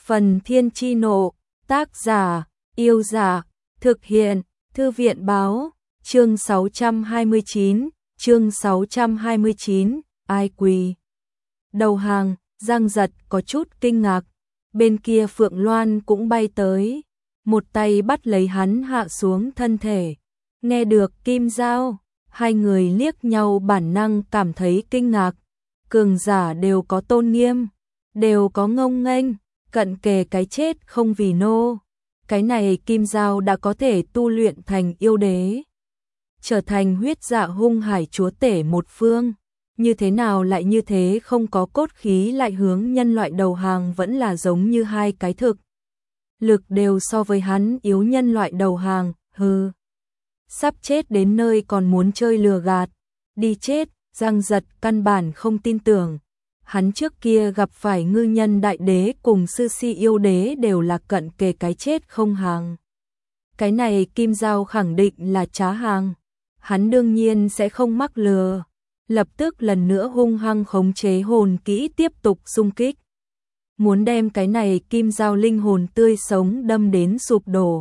Phần Thiên Chi Nộ, tác giả, Yêu Giả, thực hiện, Thư viện báo, chương 629, ai quỳ. Đầu hàng, Giang Giật có chút kinh ngạc, bên kia Phượng Loan cũng bay tới, một tay bắt lấy hắn hạ xuống thân thể. Nghe được Kim Giao, hai người liếc nhau bản năng cảm thấy kinh ngạc, cường giả đều có tôn nghiêm, đều có ngông nghênh, cận kề cái chết không vì nô. Cái này Kim Giao đã có thể tu luyện thành yêu đế, trở thành huyết dạ hung hải chúa tể một phương. Như thế nào lại như thế, không có cốt khí lại hướng nhân loại đầu hàng, vẫn là giống như hai cái thực lực đều so với hắn yếu nhân loại đầu hàng, hừ. Sắp chết đến nơi còn muốn chơi lừa gạt, đi chết. Giang Giật căn bản không tin tưởng. Hắn trước kia gặp phải ngư nhân đại đế cùng sư si yêu đế đều là cận kề cái chết không hàng. Cái này Kim Giao khẳng định là trá hàng. Hắn đương nhiên sẽ không mắc lừa. Lập tức lần nữa hung hăng khống chế hồn kỹ tiếp tục xung kích. Muốn đem cái này Kim Giao linh hồn tươi sống đâm đến sụp đổ.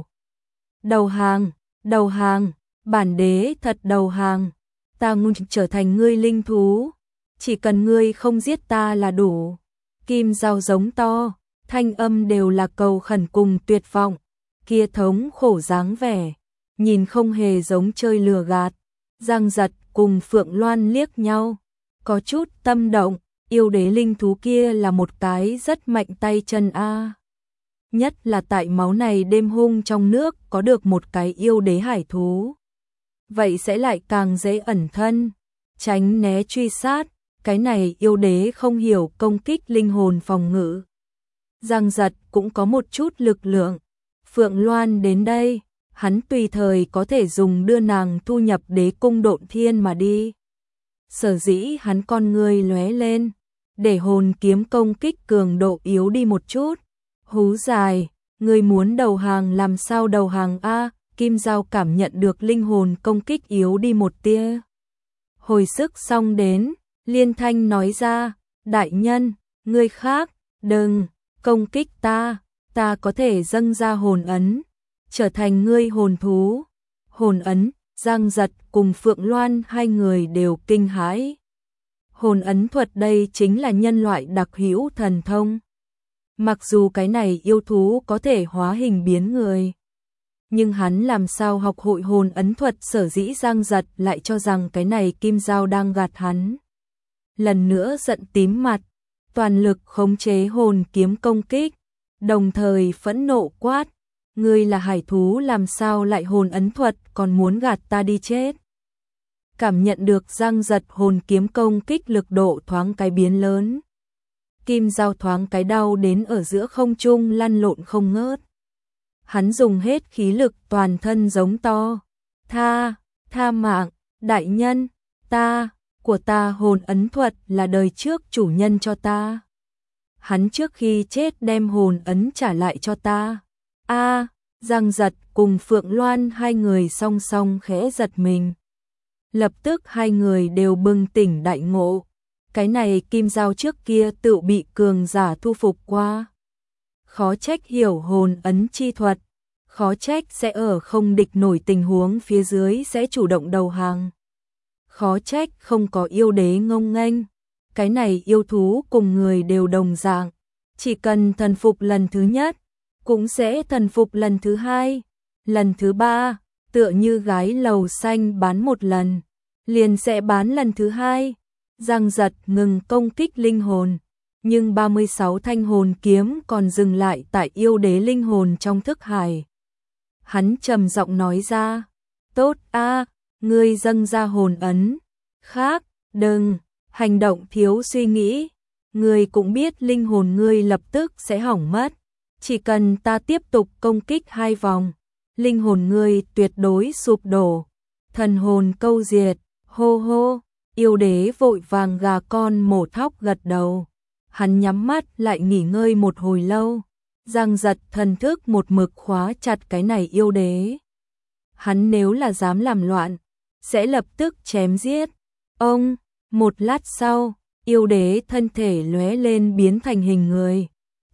Đầu hàng, bản đế thật đầu hàng. Ta muốn trở thành ngươi linh thú, chỉ cần ngươi không giết ta là đủ. Kim Giao giống to, thanh âm đều là cầu khẩn cùng tuyệt vọng, kia thống khổ dáng vẻ, nhìn không hề giống chơi lừa gạt. Giang Giật cùng Phượng Loan liếc nhau, có chút tâm động, yêu đế linh thú kia là một cái rất mạnh tay chân a. Nhất là tại máu này đêm hung trong nước có được một cái yêu đế hải thú. Vậy sẽ lại càng dễ ẩn thân, tránh né truy sát. Cái này yêu đế không hiểu công kích linh hồn phòng ngự. Giang Giật cũng có một chút lực lượng. Phượng Loan đến đây, hắn tùy thời có thể dùng đưa nàng thu nhập đế cung độn thiên mà đi. Sở dĩ hắn con người lóe lên, để hồn kiếm công kích cường độ yếu đi một chút. Hú dài, người muốn đầu hàng làm sao đầu hàng a? Kim Giao cảm nhận được linh hồn công kích yếu đi một tia. Hồi sức xong đến, liên thanh nói ra, đại nhân, ngươi khác, đừng, công kích ta có thể dâng ra hồn ấn, trở thành ngươi hồn thú. Hồn ấn, Giang Giật cùng Phượng Loan hai người đều kinh hãi. Hồn ấn thuật đây chính là nhân loại đặc hữu thần thông. Mặc dù cái này yêu thú có thể hóa hình biến người, nhưng hắn làm sao học hội hồn ấn thuật, sở dĩ Giang Giật lại cho rằng cái này Kim Giao đang gạt hắn. Lần nữa giận tím mặt, toàn lực khống chế hồn kiếm công kích, đồng thời phẫn nộ quát, ngươi là hải thú làm sao lại hồn ấn thuật, còn muốn gạt ta đi chết. Cảm nhận được Giang Giật hồn kiếm công kích lực độ thoáng cái biến lớn. Kim Giao thoáng cái đau đến ở giữa không trung lăn lộn không ngớt. Hắn dùng hết khí lực toàn thân giống to, tha mạng, đại nhân, của ta hồn ấn thuật là đời trước chủ nhân cho ta. Hắn trước khi chết đem hồn ấn trả lại cho ta. Giang Giật cùng Phượng Loan hai người song song khẽ giật mình. Lập tức hai người đều bừng tỉnh đại ngộ. Cái này Kim Giao trước kia tự bị cường giả thu phục qua. Khó trách hiểu hồn ấn chi thuật, khó trách sẽ ở không địch nổi tình huống phía dưới sẽ chủ động đầu hàng. Khó trách không có yêu đế ngông nghênh. Cái này yêu thú cùng người đều đồng dạng, chỉ cần thần phục lần thứ nhất, cũng sẽ thần phục lần thứ hai, lần thứ ba, tựa như gái lầu xanh bán một lần, liền sẽ bán lần thứ hai. Giang Giật ngừng công kích linh hồn, nhưng 36 thanh hồn kiếm còn dừng lại tại yêu đế linh hồn trong thức hải. Hắn trầm giọng nói ra, tốt ngươi dâng ra hồn ấn, khác, đừng, hành động thiếu suy nghĩ, ngươi cũng biết linh hồn ngươi lập tức sẽ hỏng mất, chỉ cần ta tiếp tục công kích 2 vòng, linh hồn ngươi tuyệt đối sụp đổ, thần hồn câu diệt, hô hô. Yêu đế vội vàng gà con mổ thóc gật đầu. Hắn nhắm mắt lại nghỉ ngơi một hồi lâu. Giang Giật thần thức một mực khóa chặt cái này yêu đế. Hắn nếu là dám làm loạn, sẽ lập tức chém giết. Một lát sau, yêu đế thân thể lóe lên biến thành hình người.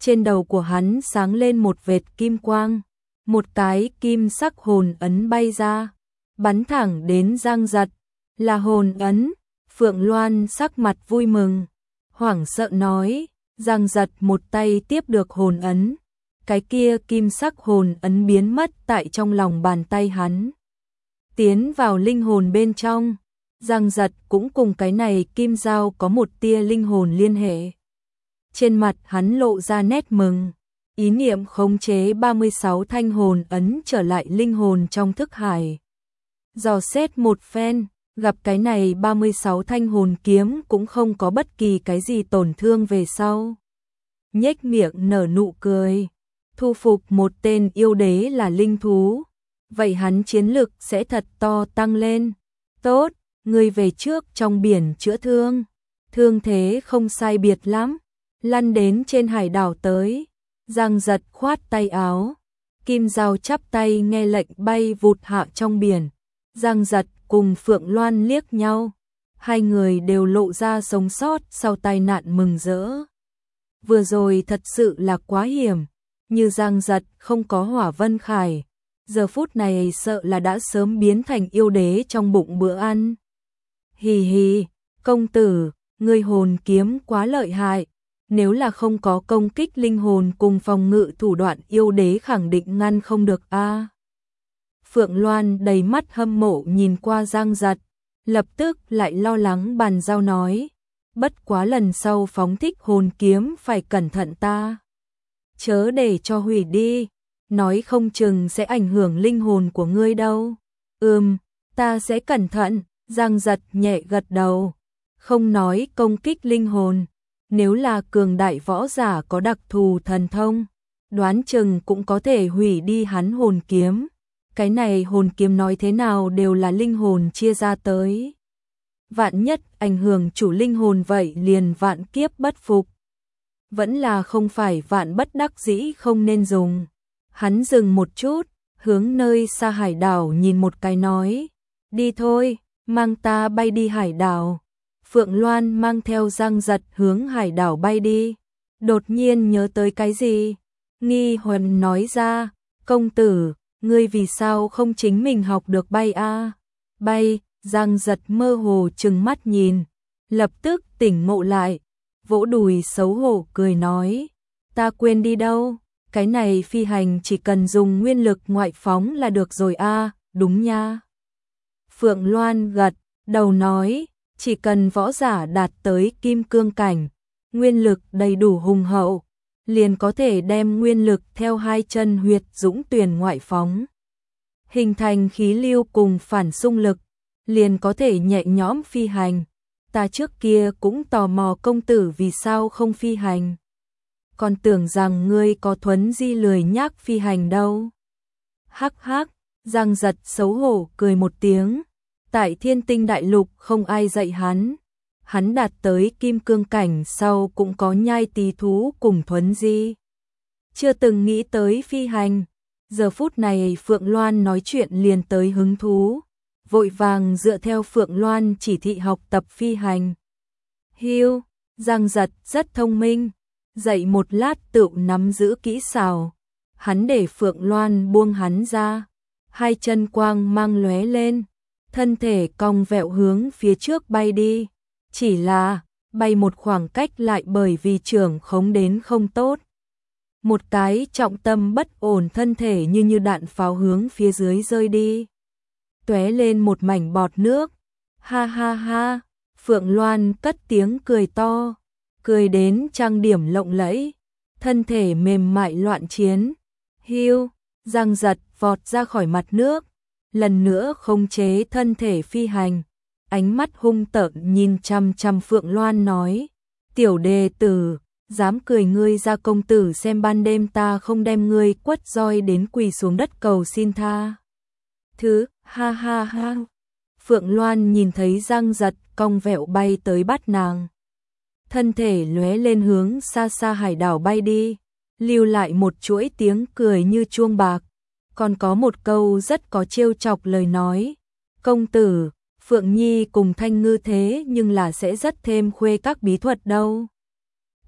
trên đầu của hắn sáng lên một vệt kim quang, một cái kim sắc hồn ấn bay ra, bắn thẳng đến Giang Giật, là hồn ấn. Phượng Loan sắc mặt vui mừng, hoảng sợ nói, Giang Giật một tay tiếp được hồn ấn, cái kia kim sắc hồn ấn biến mất tại trong lòng bàn tay hắn, tiến vào linh hồn bên trong. Giang Giật cũng cùng cái này kim dao có một tia linh hồn liên hệ. Trên mặt hắn lộ ra nét mừng, ý niệm khống chế 36 thanh hồn ấn trở lại linh hồn trong thức hải. Dò xét một phen, gặp cái này 36 thanh hồn kiếm cũng không có bất kỳ cái gì tổn thương về sau. Nhếch miệng nở nụ cười, thu phục một tên yêu đế là linh thú, vậy hắn chiến lực sẽ thật to tăng lên. Tốt, ngươi về trước trong biển chữa thương, thương thế không sai biệt lắm, lăn đến trên hải đảo tới. Giang Giật khoát tay áo, kim dao chắp tay nghe lệnh bay vụt hạ trong biển. Giang Giật cùng Phượng Loan liếc nhau, hai người đều lộ ra sống sót sau tai nạn mừng rỡ. Vừa rồi thật sự là quá hiểm, như Giang Giật không có Hỏa Vân Khải, giờ phút này sợ là đã sớm biến thành yêu đế trong bụng bữa ăn. Hì hì, công tử, ngươi hồn kiếm quá lợi hại, nếu là không có công kích linh hồn cùng phòng ngự thủ đoạn yêu đế khẳng định ngăn không được a. Phượng Loan đầy mắt hâm mộ nhìn qua Giang Giật, lập tức lại lo lắng bàn giao nói, bất quá lần sau phóng thích hồn kiếm phải cẩn thận ta. Chớ để cho hủy đi, nói không chừng sẽ ảnh hưởng linh hồn của ngươi đâu. Ta sẽ cẩn thận. Giang Giật nhẹ gật đầu, không nói công kích linh hồn, nếu là cường đại võ giả có đặc thù thần thông, đoán chừng cũng có thể hủy đi hắn hồn kiếm. Cái này hồn kiếm nói thế nào đều là linh hồn chia ra tới. Vạn nhất ảnh hưởng chủ linh hồn vậy liền vạn kiếp bất phục. Vẫn là không phải vạn bất đắc dĩ không nên dùng. Hắn dừng một chút, hướng nơi xa hải đảo nhìn một cái nói, đi thôi, mang ta bay đi hải đảo. Phượng Loan mang theo Giang Giật hướng hải đảo bay đi. Đột nhiên nhớ tới cái gì, nghi huần nói ra, công tử, ngươi vì sao không chính mình học được bay a? Bay. Giang Giật mơ hồ trừng mắt nhìn, lập tức tỉnh ngộ lại, vỗ đùi xấu hổ cười nói, ta quên đi đâu, cái này phi hành chỉ cần dùng nguyên lực ngoại phóng là được rồi a, đúng nha. Phượng Loan gật đầu nói, chỉ cần võ giả đạt tới kim cương cảnh, nguyên lực đầy đủ hùng hậu, liền có thể đem nguyên lực theo hai chân huyệt dũng tuyển ngoại phóng, hình thành khí lưu cùng phản xung lực, liền có thể nhẹ nhõm phi hành. Ta trước kia cũng tò mò công tử vì sao không phi hành, còn tưởng rằng ngươi có thuấn di lười nhác phi hành đâu. Hắc hắc, Giang Giật xấu hổ cười một tiếng, tại Thiên Tinh Đại Lục không ai dạy hắn đạt tới kim cương cảnh sau cũng có nhai tỳ thú cùng thuấn di, chưa từng nghĩ tới phi hành. Giờ phút này Phượng Loan nói chuyện liền tới hứng thú, vội vàng dựa theo Phượng Loan chỉ thị học tập phi hành. Hiu, Giang Giật rất thông minh, dạy một lát tự nắm giữ kỹ xảo. Hắn để Phượng Loan buông hắn ra, hai chân quang mang lóe lên, thân thể cong vẹo hướng phía trước bay đi. Chỉ là bay một khoảng cách lại bởi vì trưởng khống đến không tốt, một cái trọng tâm bất ổn, thân thể như đạn pháo hướng phía dưới rơi đi, tóe lên một mảnh bọt nước. Ha ha ha, Phượng Loan cất tiếng cười to, cười đến trang điểm lộng lẫy, thân thể mềm mại loạn chiến. Hiu, Giang Giật vọt ra khỏi mặt nước, lần nữa khống chế thân thể phi hành, ánh mắt hung tợn nhìn chằm chằm Phượng Loan nói, tiểu đệ tử, dám cười ngươi ra công tử xem ban đêm ta không đem ngươi quất roi đến quỳ xuống đất cầu xin tha thứ. Ha ha ha. Phượng Loan nhìn thấy Giang Giật cong vẹo bay tới bắt nàng, thân thể lóe lên hướng xa xa hải đảo bay đi, lưu lại một chuỗi tiếng cười như chuông bạc, còn có một câu rất có trêu chọc lời nói, công tử, Phượng Nhi cùng Thanh Ngư thế nhưng là sẽ rất thêm khuê các bí thuật đâu.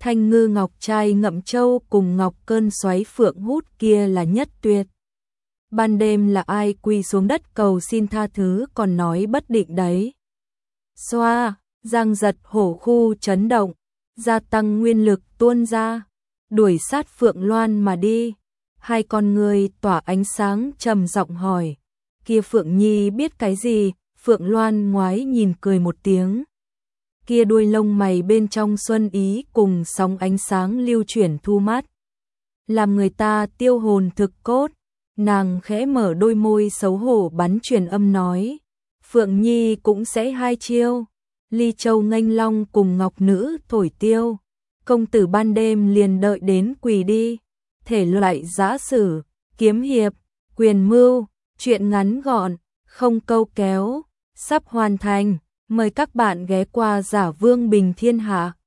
Thanh ngư ngọc trai ngậm châu cùng ngọc cơn xoáy phượng hút kia là nhất tuyệt. Ban đêm là ai quỳ xuống đất cầu xin tha thứ còn nói bất định đấy. Xoa, giang giật hổ khu chấn động, gia tăng nguyên lực tuôn ra, đuổi sát Phượng Loan mà đi. Hai con người tỏa ánh sáng trầm giọng hỏi, kia Phượng Nhi biết cái gì? Phượng Loan ngoái nhìn cười một tiếng. Kia đuôi lông mày bên trong xuân ý cùng sóng ánh sáng lưu chuyển thu mát, làm người ta tiêu hồn thực cốt. Nàng khẽ mở đôi môi xấu hổ bắn truyền âm nói, Phượng Nhi cũng sẽ hai chiêu. Ly Châu nghênh long cùng ngọc nữ thổi tiêu, công tử ban đêm liền đợi đến quỳ đi. Thể loại giã sử, kiếm hiệp, quyền mưu, truyện ngắn gọn, không câu kéo, sắp hoàn thành. Mời các bạn ghé qua Giả Vương Bình Thiên Hạ.